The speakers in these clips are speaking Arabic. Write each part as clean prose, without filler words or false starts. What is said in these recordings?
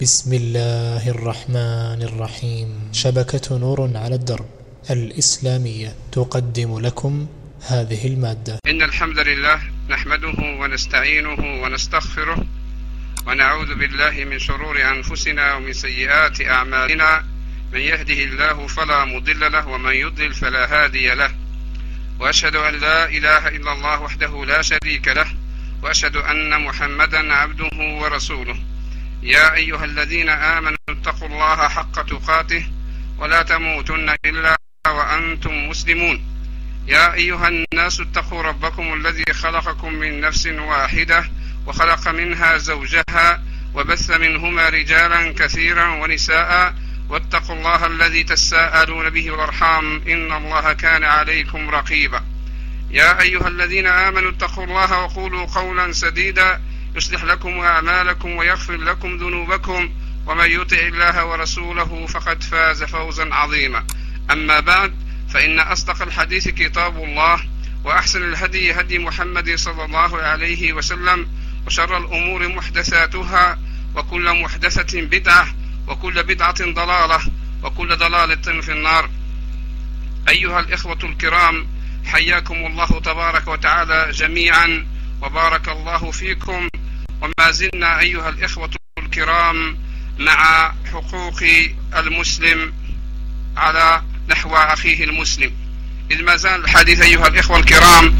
بسم الله الرحمن الرحيم. شبكة نور على الدرب الإسلامية تقدم لكم هذه المادة. إن الحمد لله نحمده ونستعينه ونستغفره ونعوذ بالله من شرور أنفسنا ومن سيئات أعمالنا. من يهده الله فلا مضل له ومن يضلل فلا هادي له، وأشهد أن لا إله إلا الله وحده لا شريك له، وأشهد أن محمدا عبده ورسوله. يا أيها الذين آمنوا اتقوا الله حق تقاته ولا تموتن إلا وأنتم مسلمون. يا أيها الناس اتقوا ربكم الذي خلقكم من نفس واحدة وخلق منها زوجها وبث منهما رجالا كثيرا ونساء، واتقوا الله الذي تساءلون به والأرحام إن الله كان عليكم رقيبا. يا أيها الذين آمنوا اتقوا الله وقولوا قولا سديدا يصلح لكم أعمالكم ويغفر لكم ذنوبكم، ومن يطع الله ورسوله فقد فاز فوزا عظيما. أما بعد، فإن أصدق الحديث كتاب الله، وأحسن الهدي هدي محمد صلى الله عليه وسلم، وشر الأمور محدثاتها، وكل محدثة بدعة، وكل بدعة ضلالة، وكل ضلالة في النار. أيها الإخوة الكرام، حياكم الله تبارك وتعالى جميعا وبارك الله فيكم. وما زلنا أيها الإخوة الكرام مع حقوق المسلم على نحو أخيه المسلم، إذ ما زال الحديث أيها الإخوة الكرام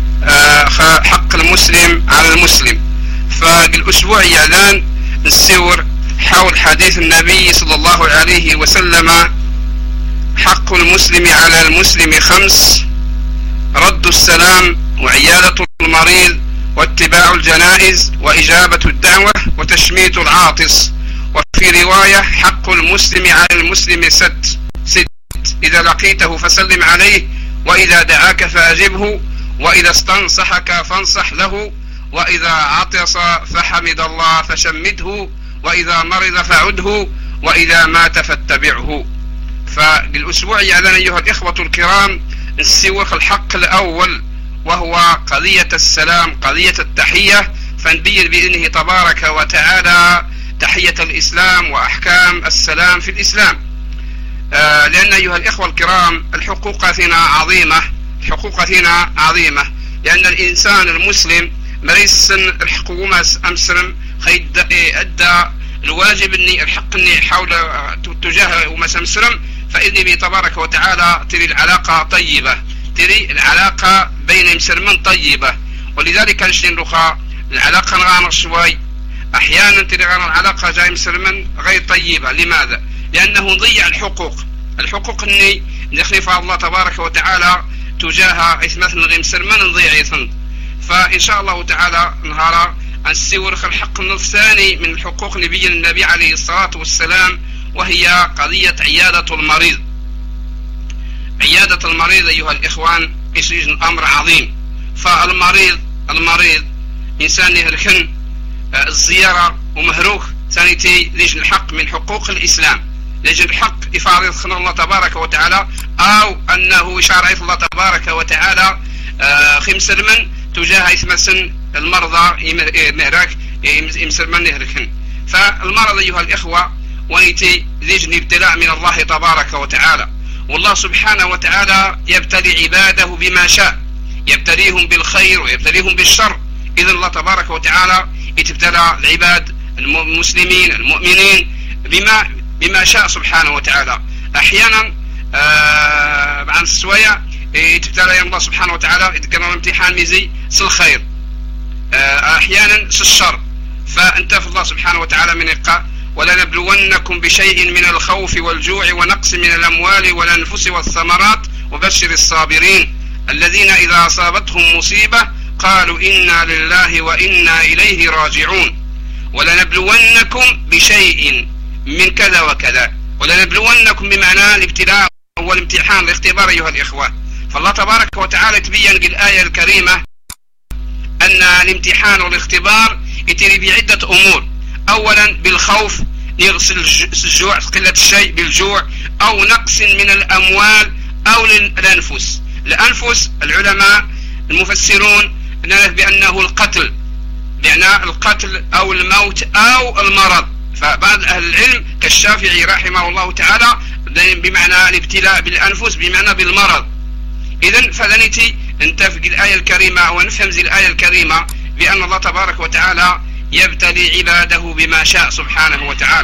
حق المسلم على المسلم. فالأسبوع يعلن نسير حول حديث النبي صلى الله عليه وسلم: حق المسلم على المسلم 5: رد السلام، وعيادة المريض، واتباع الجنائز، وإجابة الدعوة، وتشميت العاطس. وفي رواية: حق المسلم على المسلم 6: إذا لقيته فسلم عليه، وإذا دعاك فأجبه، وإذا استنصحك فانصح له، وإذا عطس فحمد الله فشمته، وإذا مرض فعده، وإذا مات فاتبعه. فالأسبوع يعلن أيها الإخوة الكرام نسوق الحق الأول، وهو قضية السلام، قضية التحية. فنبين بإذنه تبارك وتعالى تحية الإسلام وأحكام السلام في الإسلام. لأن أيها الإخوة الكرام الحقوق فينا عظيمة، الحقوق فينا عظيمة، لأن الإنسان المسلم مريس الحقوق أمسلم خيد أدى الواجب أني الحق أني حول تجاه ومسلم، فإذن به تبارك وتعالى تري العلاقة طيبة، تري العلاقة بين مسلمين طيبة. ولذلك نشتين رخاء العلاقة نغانا شوي، أحيانا تري العلاقة جاي مسلمين غير طيبة. لماذا؟ لأنه ضيع الحقوق أني نخلف الله تبارك وتعالى تجاه مثل غير مسلمين نضيع يثن. فإن شاء الله تعالى نهارا نسيور الحق الثاني من الحقوق نبي النبي عليه الصلاة والسلام، وهي قضية عيادة المريض. عيادة المريض أيها الإخوان يسجن أمر عظيم. فالمريض إنسان يهركن الزيارة ومهروك ثانيتي لجن الحق من حقوق الإسلام، لجن الحق إفارة خلال الله تبارك وتعالى، أو أنه إشارة الله تبارك وتعالى خمس من تجاه إثمسن المرضى مهراك يمسلمن يهركن. فالمرض أيها الإخوة ونيتي لجن ابتلاء من الله تبارك وتعالى، والله سبحانه وتعالى يبتلي عباده بما شاء، يبتليهم بالخير ويبتليهم بالشر. إذن الله تبارك وتعالى يتبتلى العباد المسلمين المؤمنين بما شاء سبحانه وتعالى. أحيانا عن السوية يتبتلى الله سبحانه وتعالى يتكلم امتحان ميزي سالخير، أحيانا سالشر. فأنت في الله سبحانه وتعالى من إقاء: ولنبلونكم بشيء من الخوف والجوع ونقص من الأموال والأنفس والثمرات وبشر الصابرين الذين إذا أصابتهم مصيبة قالوا إنا لله وإنا إليه راجعون. ولنبلونكم بشيء من كذا وكذا، ولنبلونكم بمعنى الابتلاء والامتحان الاختبار أيها الإخوة. فالله تبارك وتعالى تبين بالآية الكريمة أن الامتحان والاختبار يتري بعدة أمور. أولا بالخوف، يغسل الجوع، قلة الشيء بالجوع، أو نقص من الأموال، أو الأنفس. الأنفس العلماء المفسرون بأنه القتل، بأن القتل أو الموت أو المرض. فبعض أهل العلم كالشافعي رحمه الله تعالى بمعنى الابتلاء بالأنفس بمعنى بالمرض. إذن فلنتي نتفق الآية الكريمة ونفهم زي الآية الكريمة بأن الله تبارك وتعالى يبتلي عباده بما شاء سبحانه وتعالى.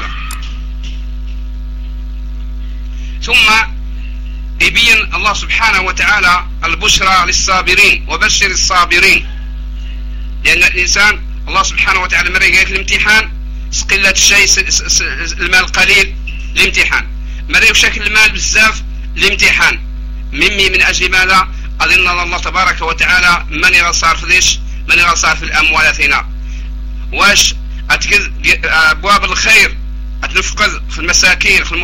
ثم يبين الله سبحانه وتعالى البشرى للصابرين وبشر الصابرين، لأن الإنسان الله سبحانه وتعالى مرة يقول الامتحان قلة الشيء المال قليل الامتحان، مرة يشكل المال بزاف الامتحان. من أجل ماذا؟ أظن الله تبارك وتعالى من يرى صار في ليش؟ من يرى صار في الأموال ثنا واش أتكذ أبواب الخير أتنفقد في المساكين في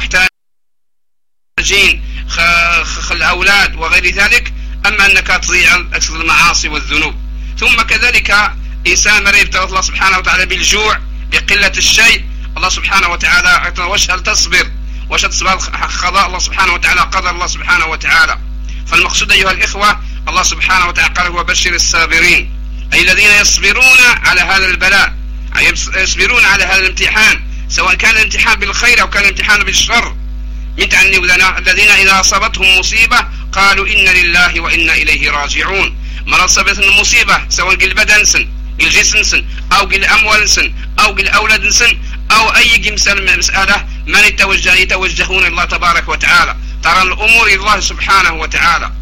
المحتاجين في الأولاد وغير ذلك، أما أنك تضيع أكثر المعاصي والذنوب. ثم كذلك إنسان مرة يبتلى الله سبحانه وتعالى بالجوع بقلة الشيء، الله سبحانه وتعالى واش هل تصبر؟ واش تصبر قضاء الله سبحانه وتعالى قدر الله سبحانه وتعالى. فالمقصود أيها الإخوة الله سبحانه وتعالى قال وبشر الصابرين، أي الذين يصبرون على هذا البلاء، يصبرون على هذا الامتحان، سواء كان الامتحان بالخير أو كان الامتحان بالشر. متعني الذين إذا أصابتهم مصيبة قالوا إنا لله وإنا إليه راجعون. من أصابتهم مصيبة سواء قل بدن سن قل جسم سن أو قل أموال سن أو قل أولاد سن أو أي مسألة من يتوجهون الله تبارك وتعالى، ترى الأمور إلى الله سبحانه وتعالى.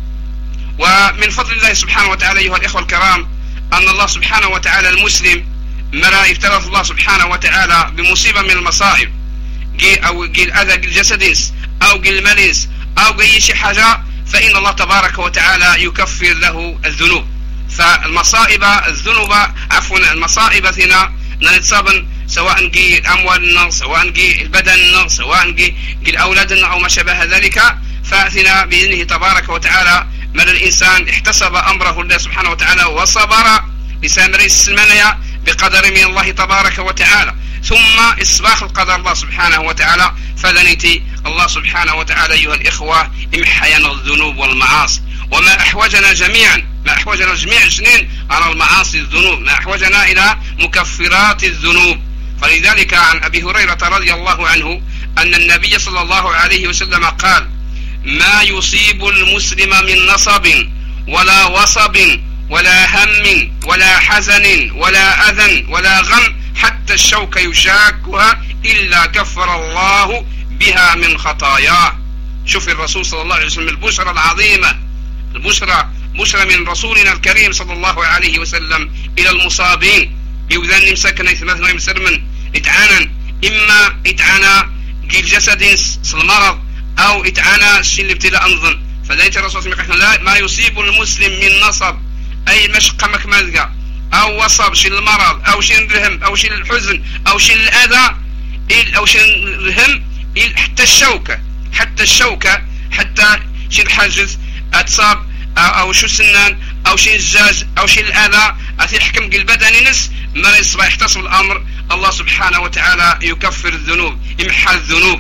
ومن فضل الله سبحانه وتعالى أيها الإخوة الكرام أن الله سبحانه وتعالى المسلم مرة ابتلى الله سبحانه وتعالى بمصيبة من المصائب أو قل أذى قل جسدنس أو قل مالنس أو قل شي حاجة، فإن الله تبارك وتعالى يكفر له الذنوب. فالمصائب الذنوب المصائب ثنا نتصابن سواء قي أموالنا سواء قي البدن سواء قي أولادنا أو ما شابه ذلك، فأثنا بإذنه تبارك وتعالى من الإنسان احتسب أمره الله سبحانه وتعالى وصبر إنسان رئيس المنيا بقدر من الله تبارك وتعالى، ثم إصباح القدر الله سبحانه وتعالى فلنتي الله سبحانه وتعالى أيها الإخوة امحينا الذنوب والمعاصي. وما أحوجنا جميعا جميع سنين على المعاصي الذنوب، ما أحوجنا إلى مكفرات الذنوب. فلذلك عن أبي هريرة رضي الله عنه أن النبي صلى الله عليه وسلم قال ما يصيب المسلم من نصب ولا وصب ولا هم ولا حزن ولا أذى ولا غم حتى الشوك يشاكها إلا كفر الله بها من خطاياه. شوف الرسول صلى الله عليه وسلم البشرى العظيمة، بشرى من رسولنا الكريم صلى الله عليه وسلم إلى المصابين يوذن مسكن مثلا يمسرمن اتعانا، إما اتعانا قيل جسد المرض أو اتعانا الشيء اللي ابتلاء أنظن. فذلك الرسول صلى الله عليه وسلم ما يصيب المسلم من نصب أي مشقة مكملة أو وصب شيء المرض أو شيء الرهم أو شيء الحزن أو شيء الأذى أو شيء الهم حتى الشوكة حتى شيء الحاجز أتصاب أو شو سنان أو شيء الزاز أو شيء الأذى أثير حكم البدن نس ما يصبح يحتصل الأمر الله سبحانه وتعالى يكفر الذنوب يمحى الذنوب.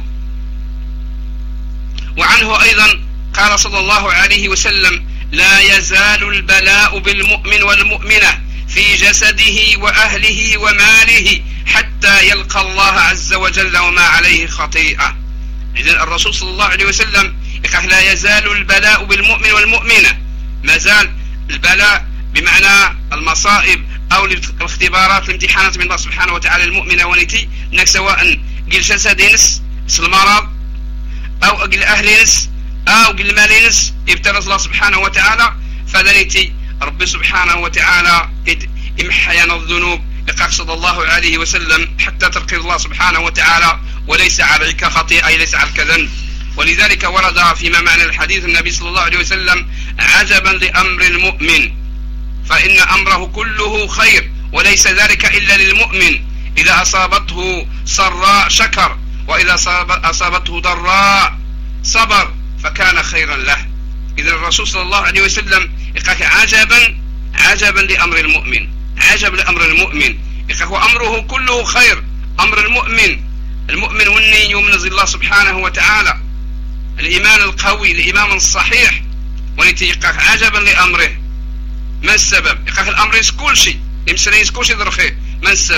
وعنه أيضا قال صلى الله عليه وسلم لا يزال البلاء بالمؤمن والمؤمنة في جسده وأهله وماله حتى يلقى الله عز وجل وما عليه خطيئة. إذن الرسول صلى الله عليه وسلم يقول لا يزال البلاء بالمؤمن والمؤمنة، ما زال البلاء بمعنى المصائب أو الاختبارات الامتحانات من الله سبحانه وتعالى المؤمنة ونتي انك سواء قل جسد نس المرض أو قل أهل نس أو قل مال نس ابتلى الله سبحانه وتعالى فلنتي رب سبحانه وتعالى امحينا الذنوب يقول صلى الله عليه وسلم حتى تلقي الله سبحانه وتعالى وليس عليك خطيئة أي ليس عليك ذنب. ولذلك ورد فيما معنى الحديث النبي صلى الله عليه وسلم عجبا لأمر المؤمن فإن أمره كله خير وليس ذلك إلا للمؤمن إذا أصابته سراء شكر وإذا أصابته ضراء صبر فكان خيرا له. إذا الرسول صلى الله عليه وسلم يقول عجبا لأمر المؤمن، عجب لأمر المؤمن يقول أمره كله خير. أمر المؤمن وني يؤمن الله سبحانه وتعالى الإيمان القوي الإيمان الصحيح ونتيقق عجبا لأمره. ما السبب؟ يقول الأمر كل شيء يمسلين كل شيء ذرخيه. ما السبب؟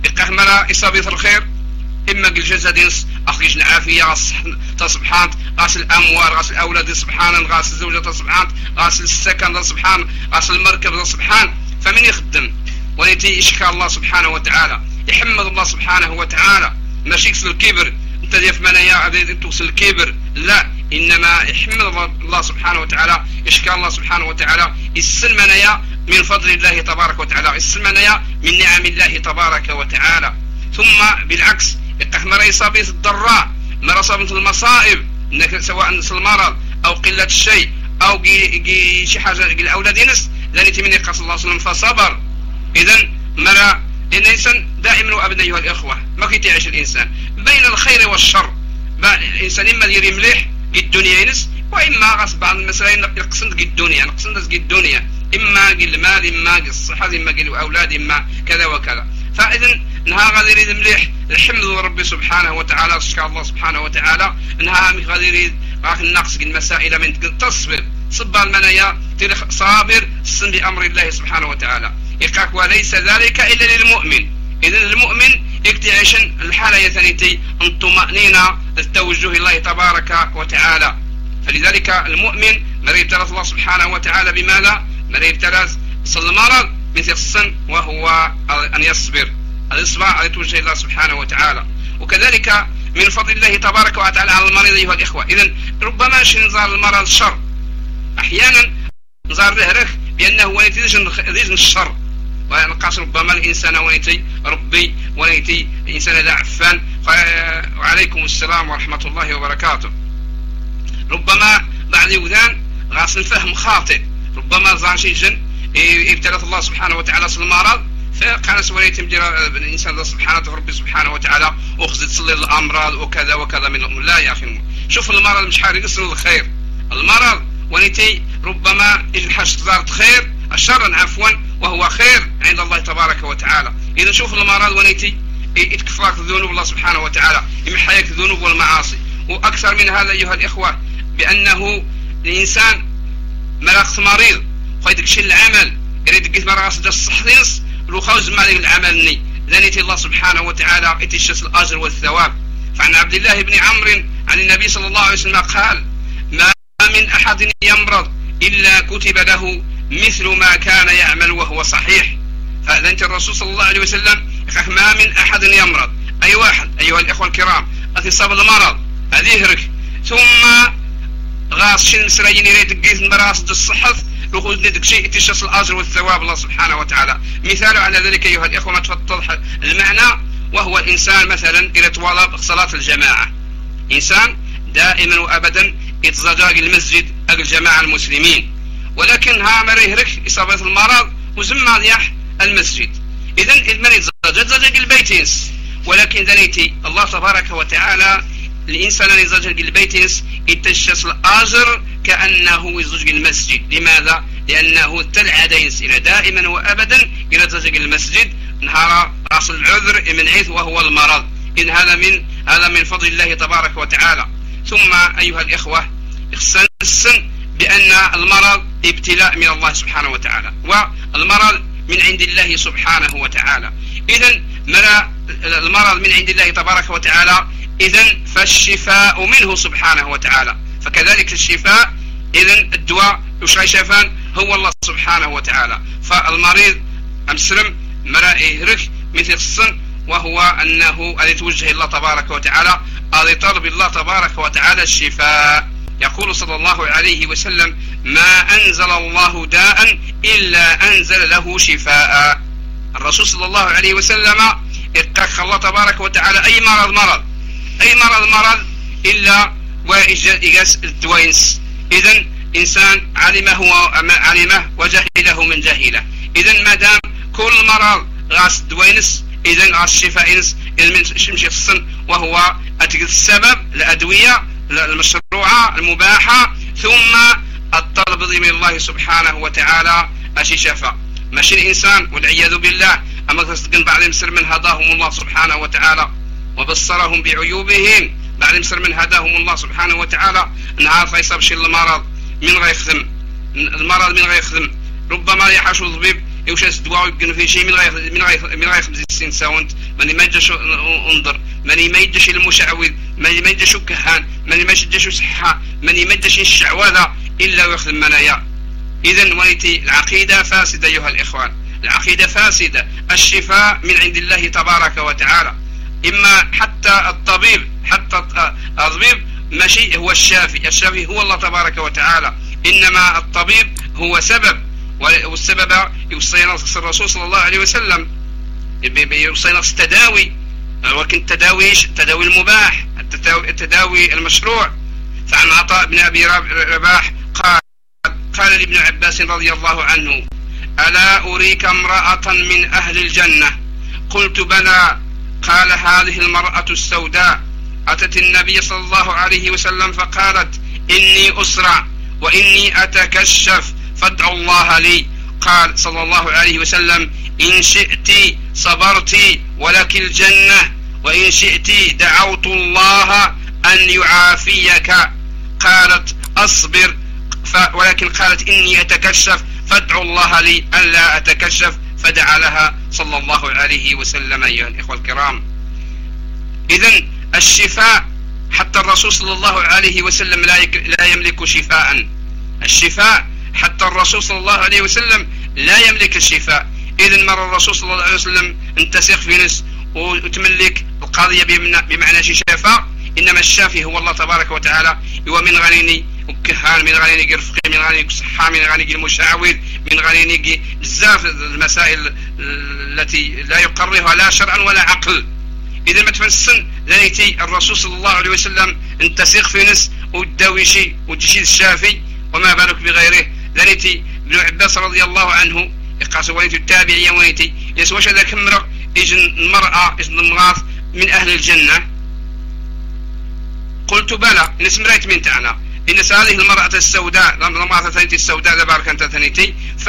يقهمر إصابة الخير إما الجسد ينس أخرج العافية تصبحان غاس الأموال غاس الأولاد سبحان غاس الزوجة سبحان غاس السكن سبحان غاس المركب سبحان فمن يخدم وليتي يشكى الله سبحانه وتعالى يحمد الله سبحانه وتعالى ماشي يكسل الكبر انت ديف منايا توصل الكبر لا إنما يحمد الله سبحانه وتعالى يشكى الله سبحانه وتعالى يسل منايا من فضل الله تبارك وتعالى يسل منايا من نعم الله تبارك وتعالى ثم بالعكس يقهمر إصابة الضراء مرة صابت المصائب سواء المرض أو قلة الشيء أو شي حاجة الأولاد ينس لأن يتمنى صلى الله عليه وسلم فصبر إذن مرة الإنسان دائما وأبدا أيها الإخوة ما كيتعيش الإنسان بين الخير والشر الإنسان إما يري مليح الدنيا ينس وإما غصب عن المسائل يقصد الدنيا نقصد الدنيا إما المال إما الصحة إما الأولاد إما كذا وكذا فإذن نها غادي يريد مليح الحمد ربي سبحانه وتعالى شكر الله سبحانه وتعالى نها غادي يريد راك النقص المسائل من تصبر صبر المنايا صابر سن بأمر الله سبحانه وتعالى يقاك وليس ذلك إلا للمؤمن إذن المؤمن يكتعيش الحالة يثنيتي الطمأنينة التوجه الله تبارك وتعالى فلذلك المؤمن مرة يبتلى الله سبحانه وتعالى بماذا؟ مرة يبتلى المرض مثل السن وهو أن يصبر الإصبع على توجه الله سبحانه وتعالى وكذلك من فضل الله تبارك وتعالى على المريض أيها الإخوة إذن ربما نزار المرض الشر أحيانا نزار ظهره بأنه ونيتي الشر ونقاس ربما الإنسان ونيتي ربي ونيتي إنسان ذا عفان وعليكم السلام ورحمة الله وبركاته ربما بعد يوذان غاس الفهم خاطئ ربما زار شيء جن ابتلت الله سبحانه وتعالى المرض فقال سويت مجرى الإنسان سبحانه ربي سبحانه وتعالى أخذت تصلي الأمراض وكذا وكذا من الأمور لا يا أخي شوف المرض مش حارق يصل الخير المرض ونيتي ربما الحاج صارت خير الشر عفوا وهو خير عند الله تبارك وتعالى إذا شوف المرض ونيتي يتكفاك ذنوب الله سبحانه وتعالى يمحيك الذنوب والمعاصي وأكثر من هذا أيها الإخوة بأنه الإنسان ملاقص مريض خايدك شيء العمل يريد قيت مراقص دا الصحيص لو خوز مالك العمل ني لأنيتي الله سبحانه وتعالى اتشس الأجر والثواب فعن عبد الله بن عمرو عن النبي صلى الله عليه وسلم قال ما من أحد يمرض إلا كتب له مثل ما كان يعمل وهو صحيح فأذنت الرسول صلى الله عليه وسلم ما من أحد يمرض أي واحد أيها الإخوة الكرام أصاب المرض هذه يهرك ثم غاص شن مسرين يريد قيث مراصد الصحف لخوذ ندك شيء اتشاس الأجر والثواب الله سبحانه وتعالى مثال على ذلك أيها الإخوة ما تفضل المعنى وهو الإنسان مثلا إلى طلب صلاة الجماعة إنسان دائما وأبدا يتزجاج المسجد أجل جماعة المسلمين ولكن ها مرة يهرك إصابة المرض وزم يح المسجد إذن من يتزجاج البيتينس ولكن ذنيتي الله تبارك وتعالى الإنسان يزجاج البيتينس يتشاس الأجر كأنه يزجاج المسجد لماذا؟ لأنه تلعدينس إلى دائما وأبدا إلى تزجاج المسجد نهار راس العذر من عيث وهو المرض إن هذا من فضل الله تبارك وتعالى ثم أيها الإخوة السن بأن المرض ابتلاء من الله سبحانه وتعالى والمرض من عند الله سبحانه وتعالى إذن المرض من عند الله تبارك وتعالى إذن فالشفاء منه سبحانه وتعالى فكذلك الشفاء إذن الدواء وشاي شفان هو الله سبحانه وتعالى فالمريض أمسلم مرائه مثل السن وهو أنه يتوجه الله تبارك وتعالى طلب الله تبارك وتعالى الشفاء يقول صلى الله عليه وسلم ما أنزل الله داء إلا أنزل له شفاء الرسول صلى الله عليه وسلم اتقى الله تبارك وتعالى أي مرض إلا وإجاس الدوينس إذن إنسان علمه وجهله من جهله إذن ما دام كل مرض غاس دوينس إذن غاس شفاء المشي الصن وهو السبب الأدوية المشروعة المباحة ثم الطلب من الله سبحانه وتعالى أشي شفاء ماشي الإنسان والعياذ بالله أما تصدقن بعد مصر من هداهم الله سبحانه وتعالى وبصرهم بعيوبهم بعد مصر من هداهم الله سبحانه وتعالى نهار فيصاب شي المرض من غير يخدم المرض من غير يخدم ربما يحاش الطبيب يوشاس دواء يبقى في شيء من غير 50 ساونت ماني ما يجيش انظر ماني ما يجيش المشعوذ ماني ما يجيش كهان ماني ما يجيش صحة ماني ما يجيش الشعوذة إلا ويأخذ المنايا. إذن وليتي العقيدة فاسدة أيها الإخوان، العقيدة فاسدة. الشفاء من عند الله تبارك وتعالى. إما حتى الطبيب ماشي هو الشافي هو الله تبارك وتعالى، إنما الطبيب هو سبب، والسبب يوصينا الرسول صلى الله عليه وسلم يوصينا التداوي، ولكن التداوي المباح، التداوي المشروع. فعن عطاء بن أبي رباح قال لابن عباس رضي الله عنه: ألا أريك امرأة من أهل الجنة؟ قلت بلى. قال: هذه المرأة السوداء أتت النبي صلى الله عليه وسلم فقالت: إني أسرع وإني أتكشف فادعوا الله لي. قال صلى الله عليه وسلم: إن شئت صبرت ولك الجنة، وإن شئت دعوت الله أن يعافيك. قالت: أصبر، ولكن قالت: إني أتكشف فادعوا الله لي ألا أتكشف، فدعا لها صلى الله عليه وسلم. أيها الإخوة الكرام، إذن الشفاء حتى الرسول صلى الله عليه وسلم لا يملك شفاء. الشفاء حتى الرسول صلى الله عليه وسلم لا يملك الشفاء. إذن مر الرسول صلى الله عليه وسلم انتسخ في نفس وتملك القضية بمعنى شفاء، إنما الشافي هو الله تبارك وتعالى. هو من غنيني وكهان، من غنيني رفقي، من غنيني صحة، من غنيني المشعوذ، من غنيني بزاف المسائل التي لا يقررها لا شرعا ولا عقل. إذا ما تفنسن ذلك الرسول صلى الله عليه وسلم انتسخ في نس وداويشي وتشيد الشافي، وما بالك بغيره. ذلك ابن عباس رضي الله عنه يقاس وينتي التابعية وينتي يسواش هذا كمرة إجن المرأة إجن المغاث من أهل الجنة. قلت بلى، إن سمريت من تعنى إن هذه المرأة السوداء، المرأة ثانيتي السوداء دبارك أنت ثانيتي،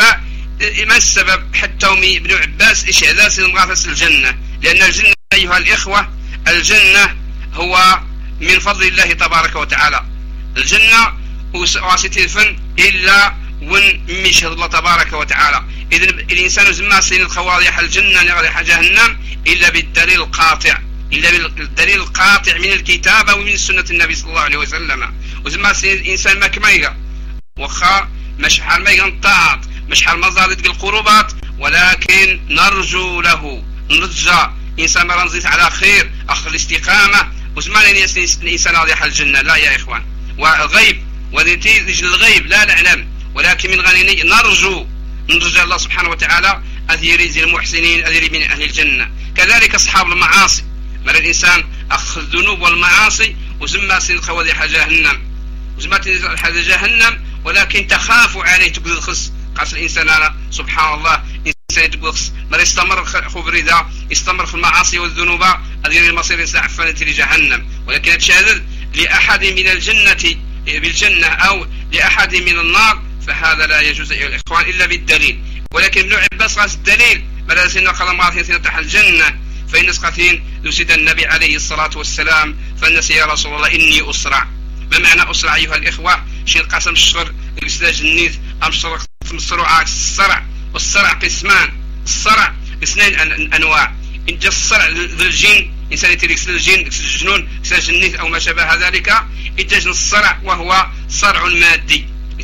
فما السبب حتى ابن عباس إيش هذا المغاث الجنة؟ لأن الجنة أيها الإخوة، الجنة هو من فضل الله تبارك وتعالى. الجنة واسيتيفن إلا ون مشهد الله تبارك وتعالى. إذن الإنسان زما سين الخواضيح الجنة نغريح جهنم إلا بالدليل القاطع، إلا بالدليل القاطع من الكتاب ومن سنة النبي صلى الله عليه وسلم. وزما سين الإنسان ما كميغا وخا مش حال ما ينطاط، مش حال مزارد القربات، ولكن نرجو له نرجى إنسان مرنزيت على خير أخذ الاستقامة. وزما الإنسان راضي الجنة لا يا إخوان. والغيب ونتيجة الغيب لا نعلم، ولكن من غنيني نرجو الله سبحانه وتعالى أثيري زي المحسنين أثيري من أهل الجنة. كذلك أصحاب المعاصي، مر الإنسان أخذ الذنوب والمعاصي وزما سين خوذيح جهنم، وزما حاجة جهنم، ولكن تخاف عليه تقول الخص. قاس الإنسان على سبحان الله إنسان تقول الخص مر يستمر خبر ذا يستمر في المعاصي والذنوب أثيري المصير إنسان عفانة لجهنم. ولكن تشاهد لأحد من الجنة بالجنة أو لأحد من النار فهذا لا يجوز أيها الإخوان إلا بالدليل. ولكن ابن عباس قال الدليل بل سنة قال معاثين تحت الجنة فإن سقطين يسد النبي عليه الصلاة والسلام فالناس يا رسول الله إني أسرع. ما معنى أسرع أيها الإخوة؟ شين قسم الشغر الإسلاج النيث أم السرعة السرع، والسرع قسمان. السرع اثنين أنواع، إن جاء السرع للجن إنسان يتريكس للجن الجنون يسلاج النيث أو ما شابه ذلك. إجاج الصرع وهو صرع مادي،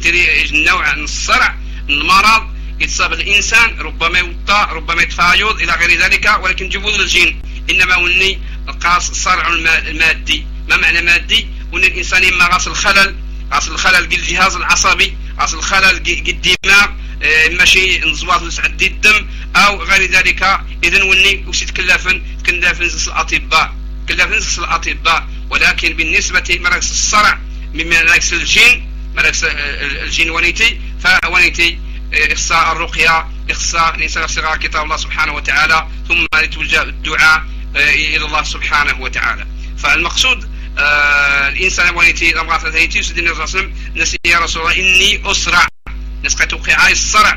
نوع من الصرع المرض يتصاب الإنسان ربما يوطى ربما يتفايض إلى غير ذلك، ولكن جبوذ الجن. إنما وني قاس الصرع المادي. ما معنى مادي؟ ون الإنسان إما غاس الخلل قد الجهاز العصبي، غاس الخلل قد الدماغ، ماشي نزواط لسعد الدم أو غير ذلك. إذن وني وش تكلفن الأطباء. ولكن بالنسبة مركز الصرع من مركز الجن، مركز الجن ونيتي فونيتي إخصاء الرقية، إخصاء الإنسان صغار كتاب الله سبحانه وتعالى، ثم يتوجه الدعاء إلى الله سبحانه وتعالى. فالمقصود الإنسان ونيتي لما ثلاثيتي يسدني الرسول نسي يا رسول الله إني أسرع، نسقى توقيعي الصرع.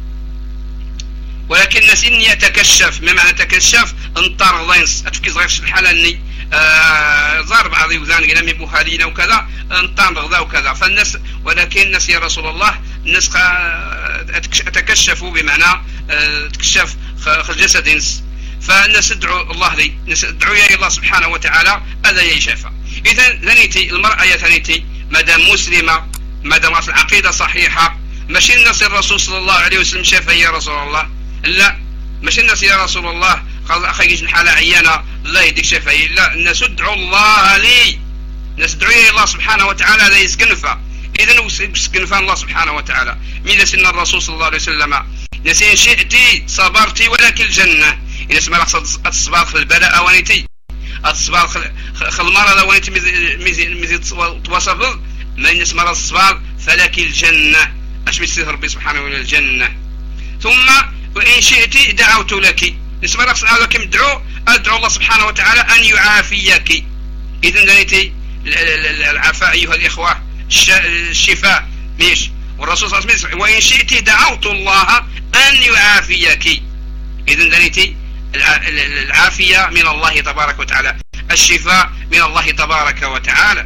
ولكن نسي إني أتكشف. ما معنى تكشف؟ انطار ضينس أتفكي صغير الحالة أني زار بعض وذان لم يبوها لينا وكذا انطان غذا وكذا. فالناس ولكن نسي يا رسول الله الناس أتكشفوا بمعنى تكشف الجسد ينس. فالناس ادعو الله لي، ندعو يا الله سبحانه وتعالى هذا يشافى. إذا ذنيتي المرأة يا ثنيتي مادام مسلمة، مادام في العقيدة صحيحة، ماشي الناس الرسول صلى الله عليه وسلم شافها يا رسول الله، لا ماشي الناس يا رسول الله قال أخي يجي حالة عيانة الله يديك شافها، لا الناس ادعو الله لي، الناس ادعو يا الله سبحانه وتعالى هذا يسكنفها. إذا يسكنفها الله سبحانه وتعالى. ماذا سن الرسول صلى الله عليه وسلم نسين شئتي صبرتي ولكن الجنة. إذا اسمها لقصد الصبار في البلاء ونيتي الصبار في المرض ونيتي مزي توصف ما يسمى الصبار فلك الجنة. أش بيصير ربي سبحانه وتعالى الجنة. ثم وإن شئتي دعوت لك، نسمى لقصد لكم أدعو الله سبحانه وتعالى أن يعافيك. إذا نيتي العفاء أيها الإخوة الشفاء مش. والرسول صلى الله عليه وسلم وإن شئت دعوت الله أن يعافيك. إذا دليتي العافية من الله تبارك وتعالى، الشفاء من الله تبارك وتعالى.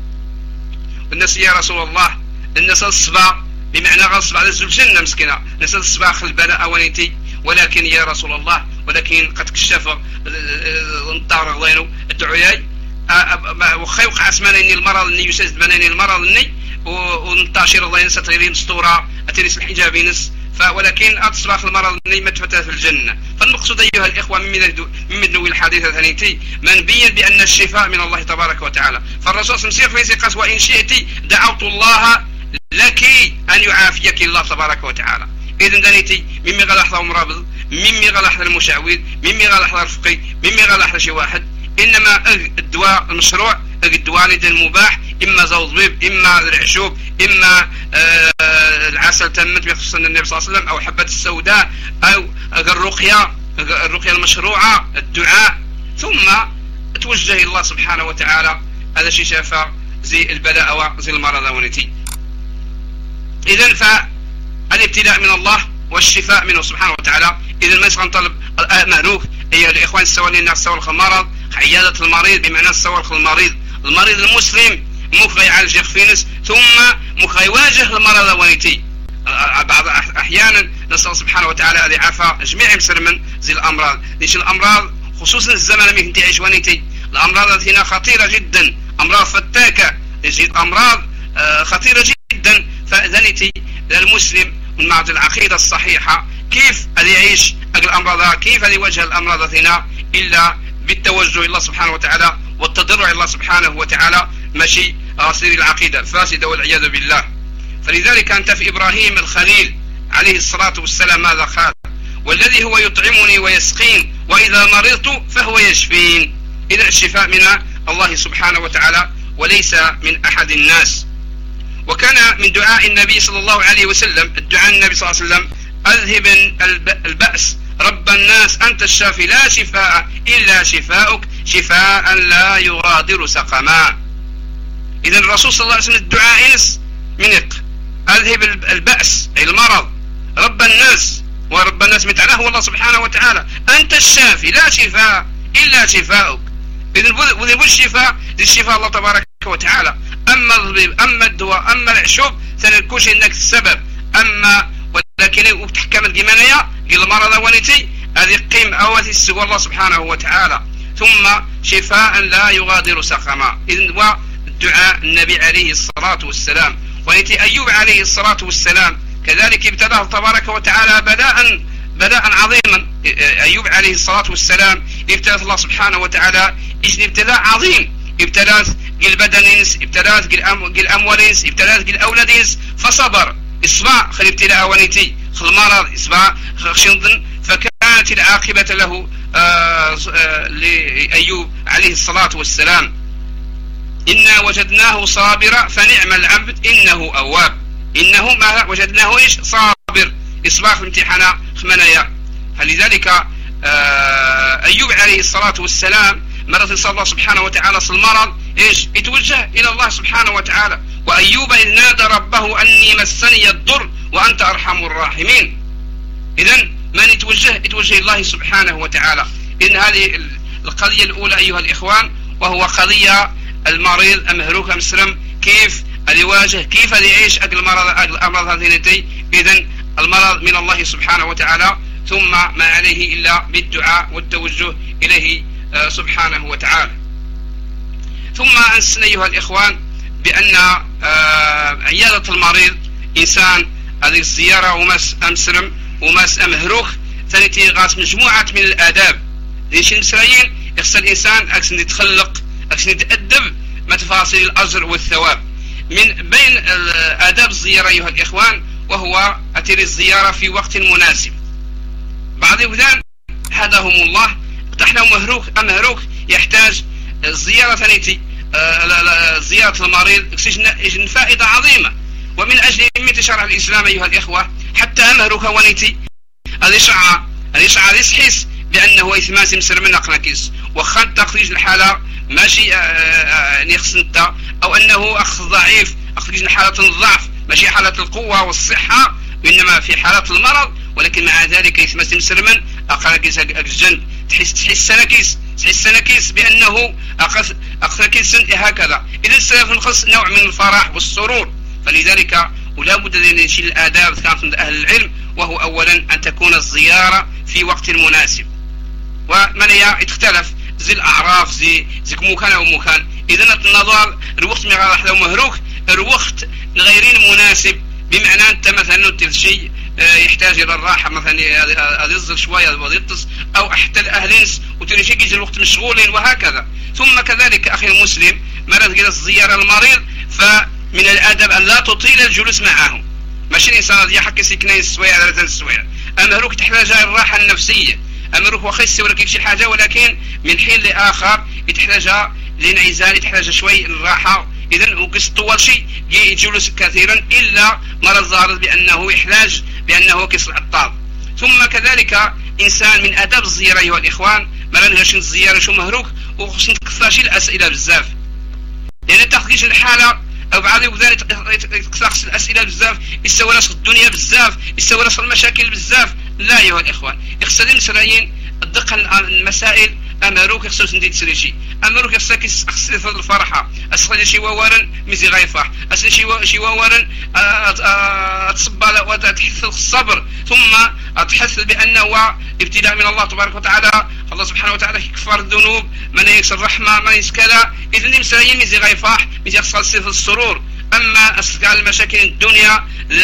الناس يا رسول الله الناس الصبا بمعنى غصب على الجنة مسكينة، الناس الصبا خل البلاء ونيتي، ولكن يا رسول الله ولكن قد كشف انطار غضينه الدعوياي وخا يوقع اسمانني المرض اني يسجد بناني المرض اني وننتشر الله ينسى تغيرين سطورة أتريس الحجاب ينس. ولكن أتصبح المرض اني متفتة في الجنة. فالمقصود أيها الإخوة من نوي الحديث ثانيتي من بين بأن الشفاء من الله تبارك وتعالى. فالرسول سمسير في سيقاس وإن شئت دعوت الله لك أن يعافيك الله تبارك وتعالى. إذن دانيتي ممي غلا حضر مرابط، ممي غلا حضر المشعوذ، ممي غلا حضر الفقي، ممي غلا حضر شي واحد، إنما الدواء المشروع الدواء المباح، إما زوضبيب، إما العشوب، إما العسل تمت بخصوص النبي صلى الله عليه وسلم، أو حبة السوداء، أو الرقية المشروعة، الدعاء. ثم توجه إلى الله سبحانه وتعالى. هذا شيء شافه زي البلاء وزي المرض ونتي. إذن فالابتلاء من الله والشفاء منه سبحانه وتعالى. إذن ما يسغن طلب مهروك أيها الإخوان السوالين الناس سوالخ المرض، عيادة المريض بمعنى سوالخ المريض المسلم مخ يعالج فينس، ثم مخ يواجه المرض ونيتي. بعض أحيانا نسأل سبحانه وتعالى أن يعافى جميع مسلمين زي الأمراض. ليش الأمراض خصوصا الزمن اللي تعيش ونيتي الأمراض هنا خطيرة جدا، أمراض فتاكة، يجي أمراض خطيرة جدا. فذنيتي المسلم من بعد العقيدة الصحيحة كيف أن يعيش الأمراض، كيف أن يواجه الأمراض هنا إلا بالتوجه إلى الله سبحانه وتعالى والتضرع إلى الله سبحانه وتعالى، ماشي غسيل العقيدة الفاسدة والعياذ بالله. فلذلك أنت في إبراهيم الخليل عليه الصلاة والسلام ماذا قال؟ والذي هو يطعمني ويسقين وإذا مرضت فهو يشفين. إذا الشفاء من الله سبحانه وتعالى وليس من أحد الناس. وكان من دعاء النبي صلى الله عليه وسلم الدعاء النبي صلى الله عليه وسلم أذهب البأس رب الناس أنت الشافي لا شفاء إلا شفاؤك شفاء لا يغادر سقما. إذن الرسول صلى الله عليه وسلم الدعاء إنس منق أذهب البأس أي المرض، رب الناس، ورب الناس متعناه هو الله سبحانه وتعالى، أنت الشافي لا شفاء إلا شفاؤك. إذن وذهب الشفاء للشفاء الله تبارك وتعالى. أما الضبيب، أما الدواء، أما العشوب سنكوش إنك السبب. أما ولكن وبتحكم الجمانية قل المرض ونتي هذه قيم أوثي السوى الله سبحانه وتعالى. ثم شفاء لا يغادر سقما. إذن ودعاء النبي عليه الصلاة والسلام. ونتي أيوب عليه الصلاة والسلام كذلك ابتلاه تبارك وتعالى بلاء عظيما. أيوب عليه الصلاة والسلام ابتلاه الله سبحانه وتعالى ابتلاء عظيم، ابتلاه قل بدنينس، ابتلاه قل أموالينس، ابتلاه قل أولادينس، فصبر إصبع خل ابتلاء ونتي خل مرض إصبع خشنظن. فكانت العاقبة له لأيوب عليه الصلاة والسلام إنا وجدناه صابرا فنعم العبد إنه أواب. إنه ما وجدناه إيش صابر إصبع في امتحان خمنايا. فلذلك أيوب عليه الصلاة والسلام مرض صلى الله سبحانه وتعالى صل المرض إيش يتوجه إلى الله سبحانه وتعالى. وأيوب إذ نادى ربه أني مسني الضر وأنت أرحم الراحمين. إذن من يتوجه الله سبحانه وتعالى. إن هذه القضية الأولى أيها الإخوان، وهو قضية المريض المهروك المسلم كيف يواجه، كيف يعيش الأمراض هذه. إذن المرض من الله سبحانه وتعالى ثم ما عليه إلا بالدعاء والتوجه إليه سبحانه وتعالى. ثم أنسنا أيها الإخوان بأن عيادة المريض إنسان هذه الزيارة وماس أمسرم وماس أمهروخ ثاني غاس مجموعة من الآداب ليش المسرائيين يخسر الإنسان أكسن يتخلق أكسن يتأدب ما تفاصيل الأجر والثواب. من بين آداب الزيارة أيها الإخوان وهو أتير الزيارة في وقت مناسب. بعض الوذان هداهم الله تحنا مهروك يحتاج الزيارة ثانيتي زيارة المريض يجن فائدة عظيمة، ومن أجل تشرع الإسلام أيها الإخوة حتى أمهروك ونيتي هذا شعر يسحس بأنه إثماس مسر من أقناكيس وخد تخريج الحالة ماشي نخسنتا أو أنه أخ ضعيف أخرج حالة الضعف ماشي حالة القوة والصحة وإنما في حالة المرض، ولكن مع ذلك يثمس مسر من أقناكيس الجنب تحس سنكيس بأنه أقناكيس هكذا. إذا سينقص نوع من الفرح والسرور. فلذلك ولا بد أن نشيل الآداب كانت عند أهل العلم، وهو أولا أن تكون الزيارة في وقت مناسب. ومن يختلف زي الأعراف زي مكان أو مكان. إذا النظر الوقت ما راح لو مهروك الوقت غير مناسب، بمعنى أنت مثلا شيء يحتاج إلى الراحة مثلا يزل شوية ويطس أو حتى الأهلينس وتريشي يجي الوقت مشغولين وهكذا. ثم كذلك أخي المسلم مرض كده الزيارة المريض فمن الأدب أن لا تطيل الجلوس معه. ماشي الإنسان يحكي سكنين سوية على 3 سوية. أمهروك تحتاج الراحة النفسية، أمهروك وخيس ولا كيف شي حاجة، ولكن من حين لآخر يتحتاج لانعزال يتحتاج شوي الراحة. إذن وقص طول شيء يجلس كثيرا إلا مرض ظاهر بأنه يحتاج بأنه كسر الطاب. ثم كذلك إنسان من آداب الزيارة أيها الإخوان ما نهاش الزيارة شو مهروك وخصنا تكثرش الأسئلة بزاف، لأن يعني تخرج الحالة أو بعض وذلك تكثرش الأسئلة بزاف يسوي راسك الدنيا بزاف يسوي راسك المشاكل بزاف. لا أيها الإخوان يخسر المسرائيين الدقة المسائل أمروك يخصوص نديت سريشي أمروك يخصك يخص الفرحة أسخل شي وورن مزي غيفح أسخل شي وورن أتصبى وتحث الصبر ثم أتحث بأنه ابتلاء من الله تبارك وتعالى. الله سبحانه وتعالى يكفر الذنوب من يكسر الرحمة من يسكلا. إذن مسرائيين مزي غيفح مزي يخص السرور. أما أسكال المشاكل الدنيا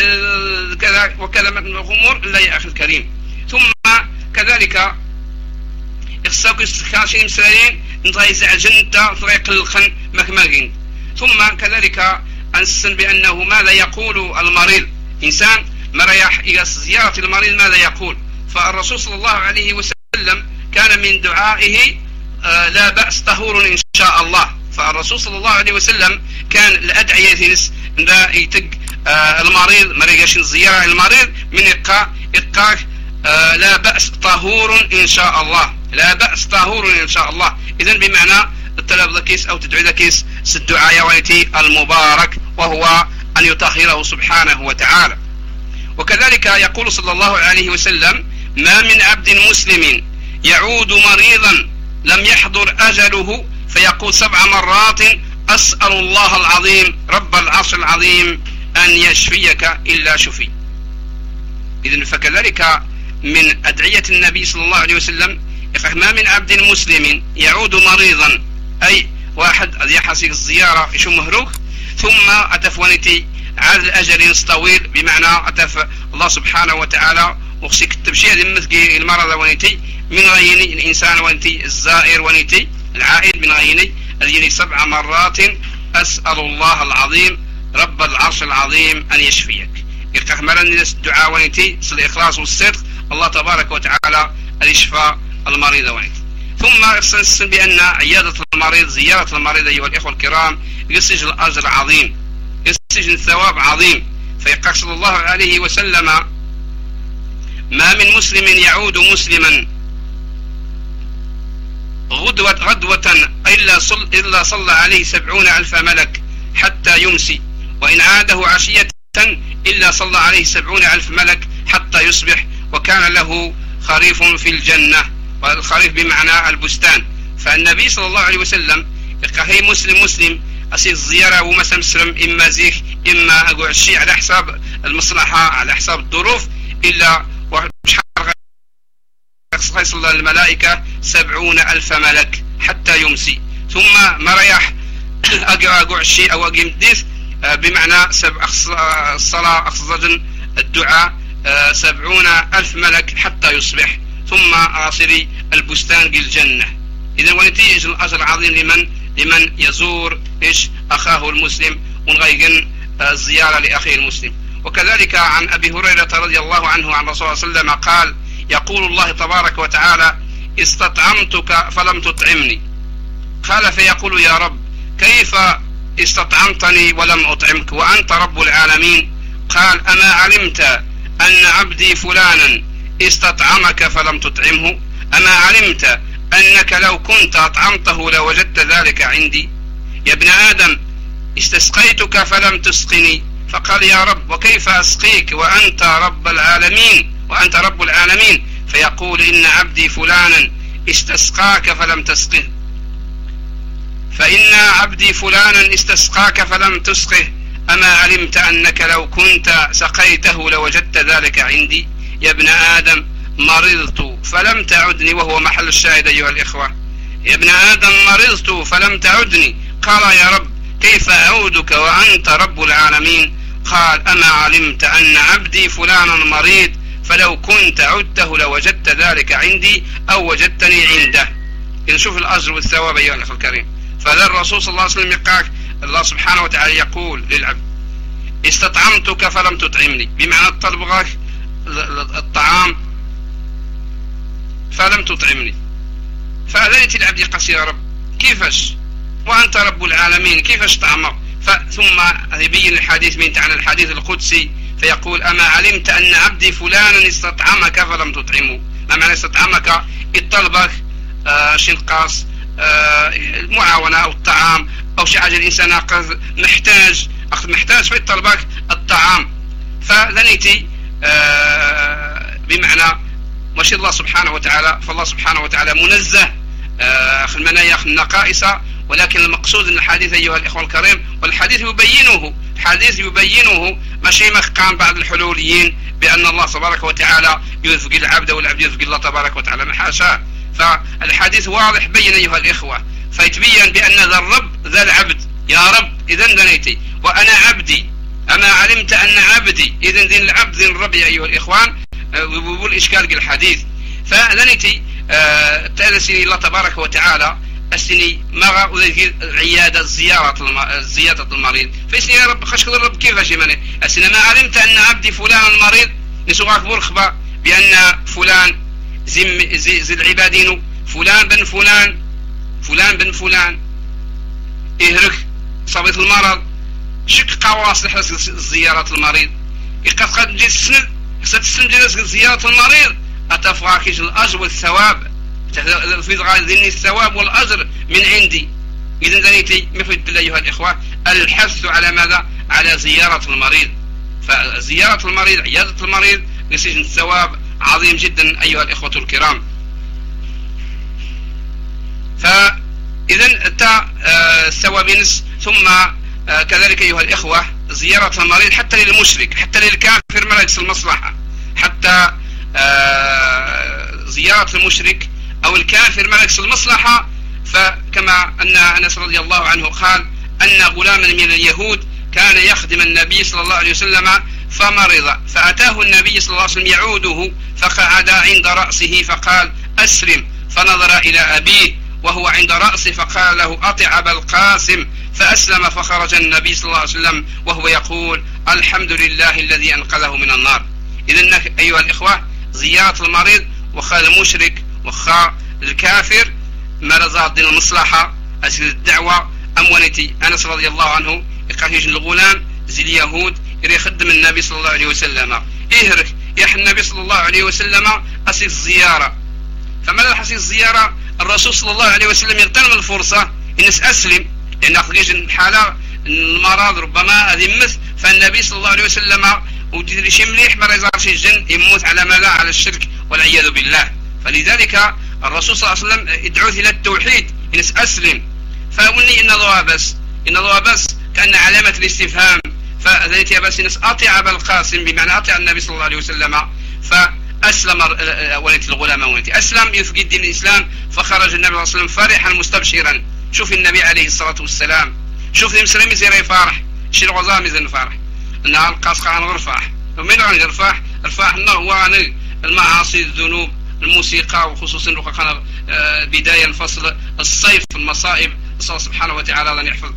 كذا وكذا من الأمور لا يا أخي الكريم. ثم كذلك يخصك يستخدم مسرائيين نتغي زعجنتا طريق الخن مكماغين. ثم كذلك أنسن بأنه ماذا يقول المريض إنسان مريح إلى زيارة المريض ماذا يقول. فالرسول صلى الله عليه وسلم كان من دعائه لا بأس طهور إن شاء الله. فالرسول صلى الله عليه وسلم كان الأدعية لا يتق المريض مريقاش زيارة المريض من إقاك لا بأس طهور إن شاء الله، لا بأس طهور إن شاء الله. إذن بمعنى التلاب ذكيس أو تدعي ذكيس الدعاء والتي المبارك وهو أن يطهره سبحانه وتعالى. وكذلك يقول صلى الله عليه وسلم ما من عبد مسلم يعود مريضا لم يحضر أجله فيقول 7 مرات أسأل الله العظيم رب العرش العظيم أن يشفيك إلا شفي. إذن فكذلك من أدعية النبي صلى الله عليه وسلم ما من عبد مسلم يعود مريضا أي واحد يحصل الزيارة يشو مهروك ثم أتفونتي على الأجل طويل، بمعنى أتف الله سبحانه وتعالى وخسك التبشير لمثل المرض ونيتي من غيني الإنسان ونيتي الزائر ونيتي العائد من غيني الذي 7 مرات أسأل الله العظيم رب العرش العظيم أن يشفيك. يرتحمل الناس الدعاء ونيتي الإخلاص والصدق الله تبارك وتعالى الإشفاء المريض ونيتي. ثم يستنسن بأن عيادة المريض زيارة المريض أيها الإخوة الكرام يسجل الأجر عظيم يسجل الثواب عظيم. فيقول صلى الله عليه وسلم ما من مسلم يعود مسلما غدوة إلا صلى عليه 70,000 ملك حتى يمسي، وإن عاده عشية إلا صلى عليه 70,000 ملك حتى يصبح، وكان له خريف في الجنة. والخريف بمعنى البستان. فالنبي صلى الله عليه وسلم يقول مسلم أسير الزيارة ومسا مسلم إما زيك إما أقول الشيء على حساب المصلحة على حساب الظروف إلا يصلى الملائكة 70,000 ملك حتى يمسي، ثم مريح أقع الشيء أو أقيم الديث بمعنى الصلاة أخصد الدعاء 70,000 ملك حتى يصبح، ثم آصري البستان بالجنة. إذا ونتيجة الأجر العظيم لمن يزور أخاه المسلم ونغيقن الزيارة لأخيه المسلم. وكذلك عن أبي هريرة رضي الله عنه عن رسول الله صلى الله عليه وسلم قال: يقول الله تبارك وتعالى: استطعمتك فلم تطعمني. قال فيقول: يا رب كيف استطعمتني ولم أطعمك وأنت رب العالمين؟ قال: أما علمت أن عبدي فلانا استطعمك فلم تطعمه؟ أما علمت أنك لو كنت أطعمته لوجدت ذلك عندي؟ يا ابن آدم استسقيتك فلم تسقني. فقال: يا رب وكيف أسقيك وأنت رب العالمين؟ فيقول: إن عبدي فلانا استسقاك فلم تسقه. أما علمت أنك لو كنت سقيته لوجدت ذلك عندي؟ يا ابن آدم مرضت فلم تعدني، وهو محل الشاهد أيها الإخوة. يا ابن آدم مرضت فلم تعدني. قال: يا رب كيف أعودك وأنت رب العالمين؟ قال: أما علمت أن عبدي فلانا مريض فلو كنت عدته لوجدت ذلك عندي أو وجدتني عنده. إذن شوف الأجر والثواب أيها الأخ الكريم. فذا الرسول صلى الله عليه وسلم يقول، الله سبحانه وتعالى يقول للعبد: استطعمتك فلم تطعمني، بمعنى طلبك الطعام فلم تطعمني. فأذنت العبد يقول: يا رب كيفاش وأنت رب العالمين كيفاش طعمك؟ ثم يبين الحديث من عن الحديث القدسي فيقول: أما علمت أن عبدي فلانا استطعمك فلم تطعمه. ما معنى استطعمك؟ الطلبك شنقاص المعاونة أو الطعام أو شيء حاجة الإنسان محتاج في طلبك الطعام. فذنيتي بمعنى ماشي الله سبحانه وتعالى. فالله سبحانه وتعالى منزه أخذ المنايا النقائص، ولكن المقصود أن الحديث أيها الإخوة الكريم، والحديث يبينه ماشي مقام بعض الحلوليين بأن الله تبارك وتعالى يوفق العبد والعبد يوفق الله تبارك وتعالى، ما حاشاه. فالحديث واضح بين أيها الإخوة، فيتبين بأن ذا الرب ذا العبد. يا رب إذن دنيتي وأنا عبدي. أما علمت أن عبدي، إذن ذن العبد ذن الرب يا أيها الإخوان. يقول إشكال الحديث. فذنيتي تأذسني الله تبارك وتعالى أسني ما عيادة زيارة المريض. فإسني يا رب خشك الرب كيف شمني أسني ما علمت أن عبدي فلان المريض نسوغاك برخبة بأن فلان زي العبادين فلان بن فلان إهرك صابت المرض شك قواص لحرس زيارة المريض. قد جيت السنة جلس زيارة المريض أتفاكش الأجر والثواب في ذني الثواب والأجر من عندي. إذن ذنيتي مفيد بالله أيها الإخوة الحث على ماذا؟ على زيارة المريض. فزيارة المريض عيادة المريض نسيج الثواب عظيم جدا أيها الإخوة الكرام. فإذن الثواب نس. ثم كذلك أيها الإخوة زيارة المريض حتى للمشرك حتى للكافر ما يقص المصلحة، حتى زيارة المشرك أو الكافر ما يقص المصلحة. فكما أن أنس رضي الله عنه قال أن غلاما من اليهود كان يخدم النبي صلى الله عليه وسلم فمرض، فأتاه النبي صلى الله عليه وسلم يعوده فقعد عند رأسه فقال: أسلم. فنظر إلى أبيه وهو عند رأسه فقال له: أطع أبا القاسم. فأسلم فخرج النبي صلى الله عليه وسلم وهو يقول: الحمد لله الذي أنقذه من النار. إذن أيها الإخوة زيارة المريض وخا المشرك وخا الكافر مرضات دين المصلحة أسل الدعوة أمونتي. أنس رضي الله عنه يقال يجن الغلام زي اليهود يخدم النبي صلى الله عليه وسلم إهرك يح النبي صلى الله عليه وسلم أسل الزيارة. فماذا حسي الزيارة؟ الرسول صلى الله عليه وسلم يغتنم الفرصة الناس أسلم، لأن أخرج حالة المرض ربما أذمث، فالنبي صلى الله عليه وسلم وجد شيء مليح ما يزارش الجن يموت على ماذا؟ على الشرك والعياذ بالله. فلذلك الرسول صلى الله عليه وسلم يدعوه إلى التوحيد الناس أسلم. فأقولني إن ضوء بس كأن علامة الاستفهام. فذلك يا بس الناس أطيع أبا القاسم بمعنى أطيع النبي صلى الله عليه وسلم. أسلم وليت الغلام وليتي أسلم يفقد دين الإسلام، فخرج النبي صلى الله عليه وسلم فرحا مستبشرا. شوف النبي عليه الصلاة والسلام، شوف المسلم يزير فرح شي العظام يزن فرح النهار القاسقة عن غرفاح. ومن عن غرفاح رفاح الله هو عن المعاصي الذنوب الموسيقى، وخصوصا بداية الفصل الصيف المصائب. الله سبحانه وتعالى أن يحفظ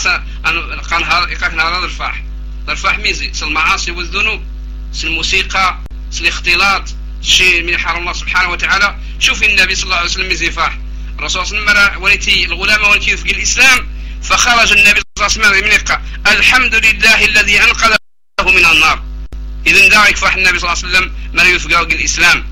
قان رفاح ميزي المعاصي والذنوب، الموسيقى، الاختلاط، شيء من حرم الله سبحانه وتعالى. شوف النبي صلى الله عليه وسلم مزيفاح الرسول صلى الله عليه وسلم وليتي الغلام وليتي في الإسلام، فخرج النبي صلى الله عليه وسلم من يقع الحمد لله الذي أنقذه من النار. إذن ذلك فاح النبي صلى الله عليه وسلم من يفقه الإسلام.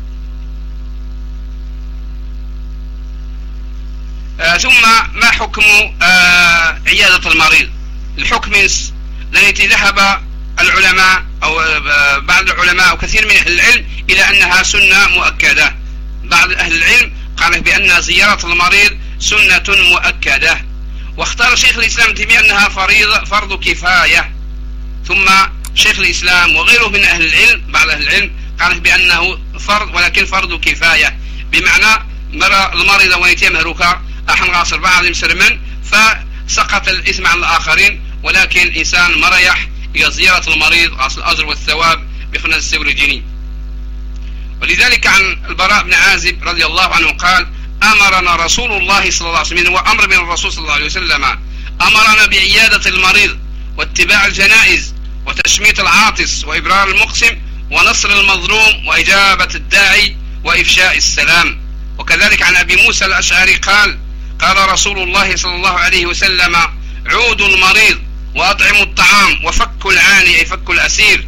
ثم ما حكم عيادة المريض؟ الحكم التي ذهب العلماء أو بعض العلماء وكثير من أهل العلم إلى أنها سنة مؤكدة. بعض أهل العلم قال بأن زيارة المريض سنة مؤكدة، واختار شيخ الإسلام تيمية أنها فرض كفاية. ثم شيخ الإسلام وغيره من أهل العلم بعض أهل العلم قال بأنه فرض ولكن فرض كفاية، بمعنى مرة المريضة ويتي مهروكا أحن غاصر بعض مسلمين فسقط الإثم عن الآخرين، ولكن إنسان مريح زيارة المريض غاص الأجر والثواب بخناز السور الجني. ولذلك عن البراء بن عازب رضي الله عنه قال أمرنا رسول الله صلى الله عليه وسلم، وأمر من الرسول صلى الله عليه وسلم، أمرنا بعيادة المريض واتباع الجنائز وتشميت العاطس وإبرار المقسم ونصر المظلوم وإجابة الداعي وإفشاء السلام. وكذلك عن أبي موسى الأشعري قال قال رسول الله صلى الله عليه وسلم عودوا المريض وأطعموا الطعام وفكوا العاني أي فكوا الأسير.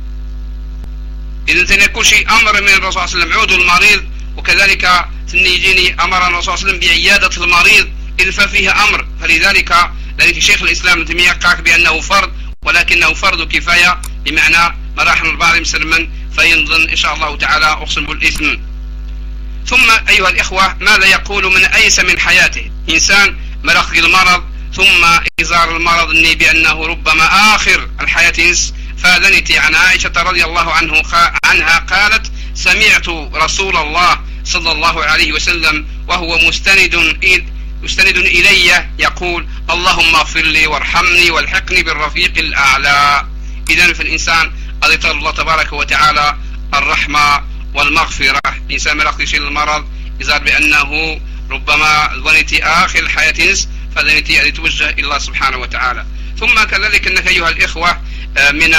إذن تنكون شيء أمر من الرسول صلى الله عليه وسلم عودوا المريض، وكذلك تنيجيني أمر الرسول صلى الله عليه وسلم بعيادة المريض إذ ففيها أمر. فلذلك لذلك شيخ الإسلام ابن تيمية قال بأنه فرض ولكنه فرض كفاية، بمعنى مراحل البعض مسلما فينظن إن شاء الله تعالى أقسم بالإثم. ثم أيها الإخوة ماذا يقول من أيس من حياته؟ إنسان مرق المرض ثم إزار المرض إني بأنه ربما آخر الحياة. فذنتي عن عائشة رضي الله عنها قالت سمعت رسول الله صلى الله عليه وسلم وهو مستند إلي يقول اللهم اغفر لي وارحمني والحقني بالرفيق الأعلى. إذن في الإنسان أذكر الله تبارك وتعالى الرحمة والمغفرة. الإنسان مرق شيء المرض إذا بأنه ربما ظنتي آخر الحياة فذنتي أن توجه إلى الله سبحانه وتعالى. ثم كذلك أنك أيها الإخوة من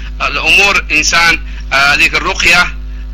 الأمور إنسان ذيك الرقية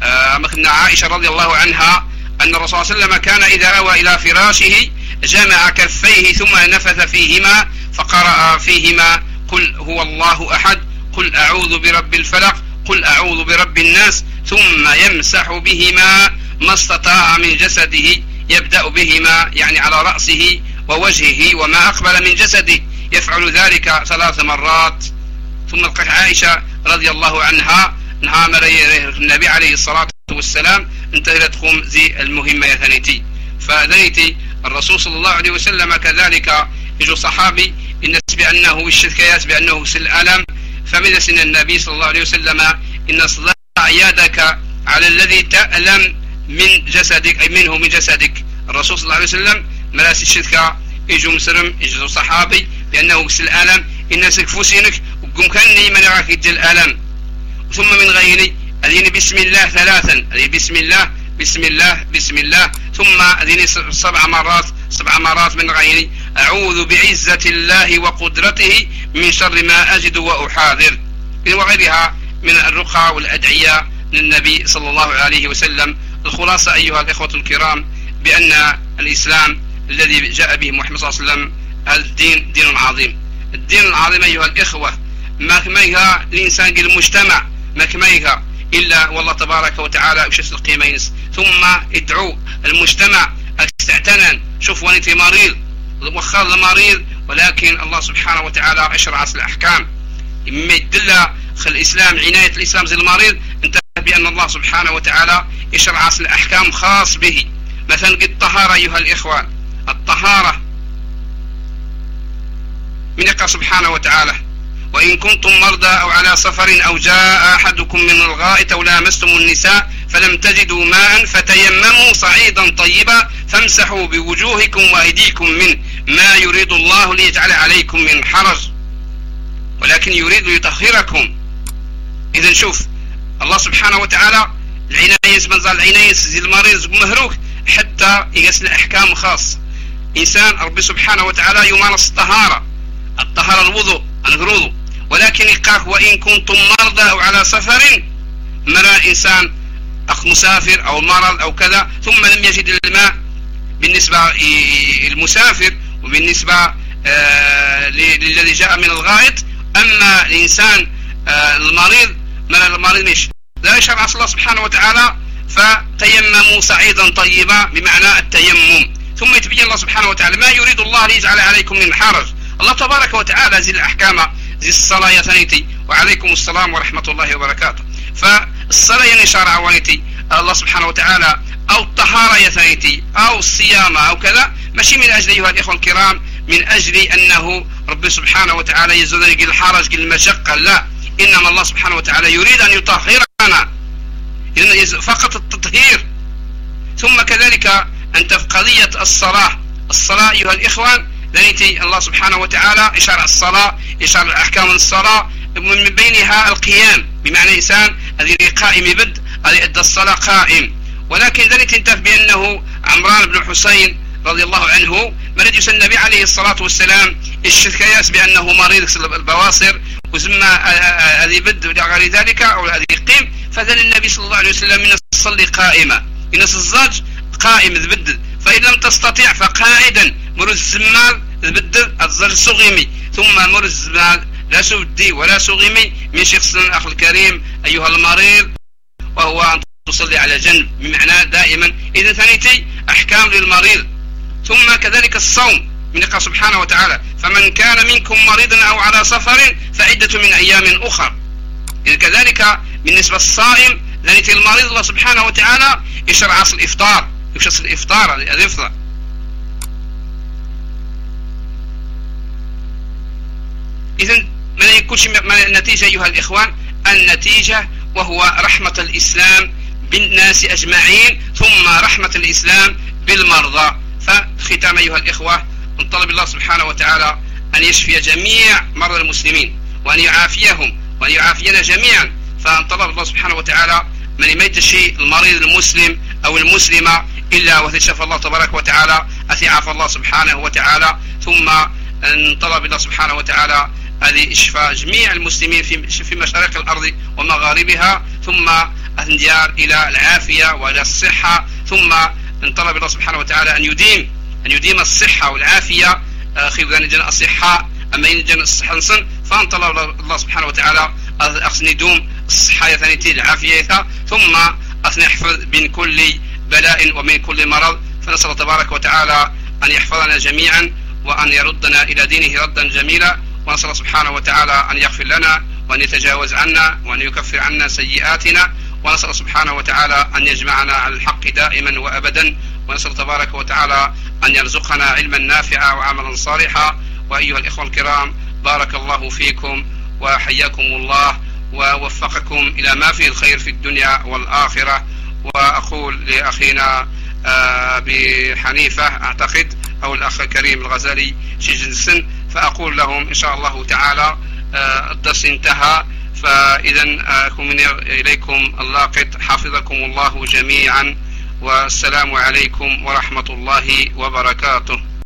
مثل عائشة رضي الله عنها أن الرسول صلى الله عليه وسلم كان إذا أوى إلى فراشه جمع كفيه ثم نفث فيهما فقرأ فيهما قل هو الله أحد قل أعوذ برب الفلق قل أعوذ برب الناس ثم يمسح بهما ما استطاع من جسده، يبدأ بهما يعني على رأسه ووجهه وما أقبل من جسده، يفعل ذلك 3 مرات. ثم لقت عائشة رضي الله عنها انها مريه النبي عليه الصلاة والسلام انتهت تقوم زي المهمة يثنيتي. فذنيتي الرسول صلى الله عليه وسلم كذلك يجو صحابي الناس بأنه الشركيات بأنه سلألم، فمن سن النبي صلى الله عليه وسلم إن صدع يدك على الذي تألم من جسدك أي منه من جسدك. الرسول صلى الله عليه وسلم ملاس الشركة يجو مسلم يجو صحابي بأنه سلألم الناس كفوسينك وقم كاني من يراك يجل ألم. ثم من غيري أذين بسم الله 3 أذين بسم الله بسم الله بسم الله ثم أذين 7 مرات من غيري أعوذ بعزة الله وقدرته من شر ما أجد وأحاذر، وغيرها من الرقى والأدعية للنبي صلى الله عليه وسلم. الخلاصة أيها الإخوة الكرام بأن الإسلام الذي جاء به محمد صلى الله عليه وسلم الدين دين عظيم. الدين العظيم أيها الإخوة ما كميها الإنسان المجتمع ما كميها إلا والله تبارك وتعالى وشس القيمين. ثم ادعو المجتمع استعتنن شوف وانتي مريض وخاذ مريض، ولكن الله سبحانه وتعالى اشرع الأحكام مما يدل خل الإسلام عناية الإسلام زي المريض انتبه بأن الله سبحانه وتعالى اشرع الأحكام خاص به. مثلا الطهارة أيها الإخوان، الطهارة من يقع سبحانه وتعالى وإن كنتم مرضى أو على سفر أو جاء أحدكم من الغائط أو لامستم النساء فلم تجدوا ماء فتيمموا صعيدا طيبا فامسحوا بوجوهكم وأيديكم منه ما يريد الله ليجعل عليكم من حرج ولكن يريد ليطهركم. إذن شوف الله سبحانه وتعالى العناية منزل العناية زي المريض مهروك حتى يقسل أحكام خاصة. إنسان ربي سبحانه وتعالى يمارس الطهارة الوضوء الغروض، ولكن يقاك وإن كنتم مرضى أو على سفر، مرى إنسان أخ مسافر أو مرض أو كذا ثم لم يجد الماء بالنسبة للمسافر وبالنسبة للذي جاء من الغائط. أما الإنسان المريض مرى المريض مش لا يشرع الله سبحانه وتعالى فتيمموا صعيدا طيبا بمعنى التيمم. ثم يتبين الله سبحانه وتعالى ما يريد الله ليجعل عليكم من حرج. الله تبارك وتعالى زي الأحكام زي الصلاة يا ثانيتي وعليكم السلام ورحمة الله وبركاته. فالصلاة يعني شرع وانتي الله سبحانه وتعالى أو الطهارة يا ثانيتي أو الصيام أو كذا ماشي من أجل أيها الإخوة الكرام من أجل أنه رب سبحانه وتعالى يزول الحرج المشقة، لا، إنما الله سبحانه وتعالى يريد أن يطهرنا فقط التطهير. ثم كذلك أنت في قضية الصلاة أيها الإخوان لأنتي الله سبحانه وتعالى يشرع الصلاة يشرع أحكام الصلاة من بينها القيام بمعنى إنسان الذي قائم يبد الذي أدى الصلاة قائم. ولكن ذلك انتف بأنه عمران بن حسين رضي الله عنه مرد يسأل النبي عليه الصلاة والسلام الشكايات بأنه مريض البواصر وزما الذي بد غير ذلك أو الذي يقيم، فذل النبي صلى الله عليه وسلم من الصلي قائمة الناس الزاج قائم ذبدل، فإن لم تستطيع فقاعدا مرز الزمال ذبدل الزاج صغيمي ثم مرز الزمال لا سودي ولا صغيمي من شخص الأخ الكريم أيها المريض وهو أن تصلي على جنب بمعنى دائما. إذا ثانيتي أحكام للمريض. ثم كذلك الصوم من الله سبحانه وتعالى فمن كان منكم مريضا أو على سفر فعدة من أيام أخر. إذا كذلك بالنسبة للصائم ذلك المريض الله سبحانه وتعالى يشرع أصل الإفطار يشرع الإفطار الإفطار. إذن ما يكونش النتيجة أيها الإخوان النتيجة وهو رحمة الإسلام بالناس أجمعين ثم رحمة الإسلام بالمرضى. فختام أيها الإخوة نطلب الله سبحانه وتعالى أن يشفي جميع مرضى المسلمين وأن يعافيهم وأن يعافينا جميعا. فنطلب الله سبحانه وتعالى من يميت شيء المريض المسلم أو المسلمة إلا وتشفى الله تبارك وتعالى أثعاف الله سبحانه وتعالى. ثم نطلب الله سبحانه وتعالى هذه إشفاء جميع المسلمين في مشارق الأرض ومغاربها ثم أنديار إلى العافية وإلى الصحة. ثم نطلب الله سبحانه وتعالى أن يديم الصحة والعافية خير جنا الصحة أما إن جنا الصحة نصن فنطلب الله سبحانه وتعالى أن يدوم الصحة ثانيتي العافية ثم أن يحفظ من كل بلاء ومن كل مرض. فنسأل الله تبارك وتعالى أن يحفظنا جميعا وأن يردنا إلى دينه ردا جميلا. ونسأل الله سبحانه وتعالى أن يغفر لنا وأن يتجاوز عنا وأن يكفر عنا سيئاتنا. ونسأل الله سبحانه وتعالى أن يجمعنا على الحق دائما وأبدا. ونسأل تبارك وتعالى أن يرزقنا علما نافعا وعملا صالحا. وأيها الإخوة الكرام بارك الله فيكم وحياكم الله ووفقكم إلى ما فيه الخير في الدنيا والآخرة. وأقول لأخينا بحنيفة أعتقد أو الأخ الكريم الغزالي شجنسن فأقول لهم إن شاء الله تعالى الدرس انتهى. فإذا أكون إليكم اللاقط حفظكم الله جميعا والسلام عليكم ورحمة الله وبركاته.